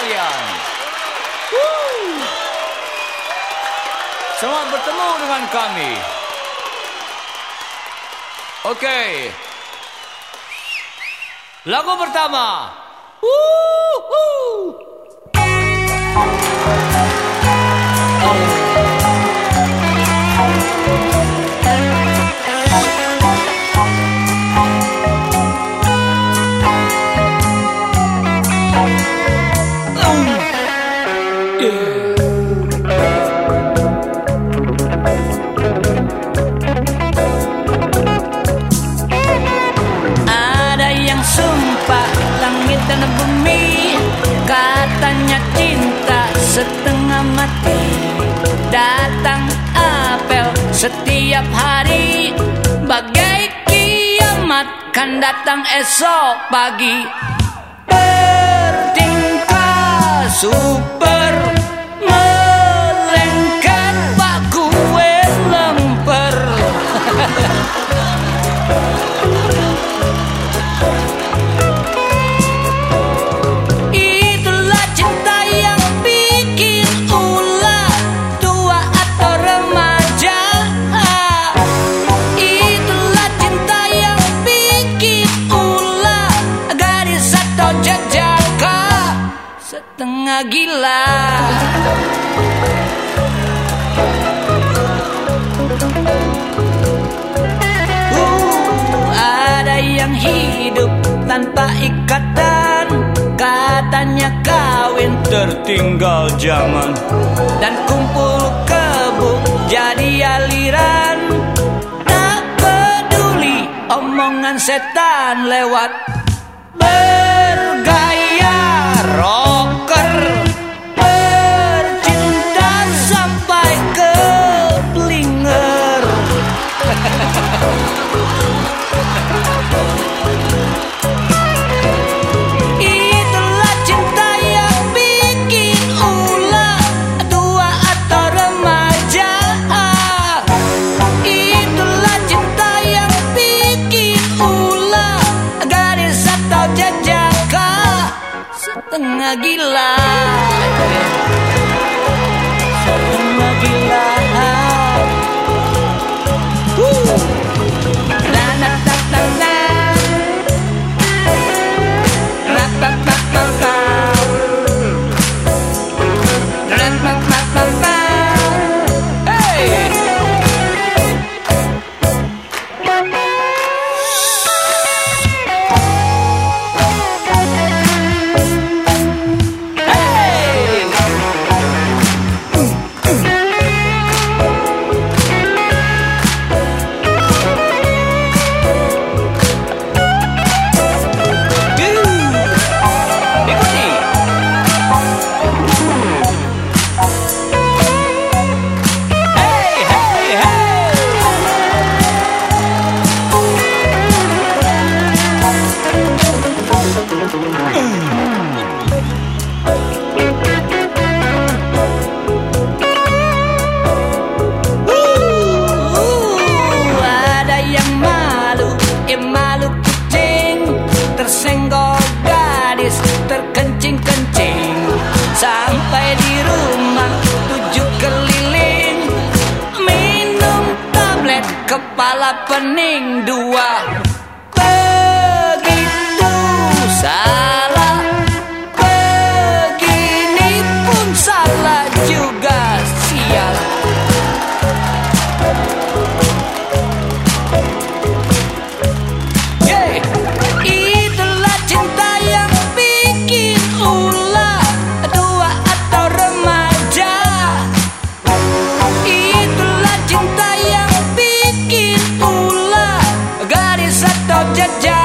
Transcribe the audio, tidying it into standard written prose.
sekalian. Selamat bertemu dengan kami. Oke. Lagu pertama. Ada yang sumpah langit dan bumi, katanya cinta setengah mati. Datang apel setiap hari, bagai kiamat kan datang esok pagi. Bertingkah super melengket pak kue lemper. Itulah cinta yang bikin ulah, tua atau remaja. Itulah cinta yang bikin ulah, gadis atau jajaka, setengah gila. Ada yang hidup tanpa ikatan, katanya kawin tertinggal zaman, dan kumpul kebo jadi aliran. Tak peduli omongan setan lewat, bergaya rocker, bercinta sampai ke blinger. Itulah cinta yang bikin ulah, tua atau remaja. Itulah cinta yang bikin ulah, gadis atau jajaka, setengah gila. Setengah gila. Ada yang malu, malu kucing, tersenggol gadis, terkencing-kencing. Sampai di rumah 7 keliling, minum tablet kepala pening 2. Begitu salah, begini pun salah juga, sial. Itulah cinta yang bikin ulah, tua atau remaja. Itulah cinta yang bikin ulah, gadis atau jajah.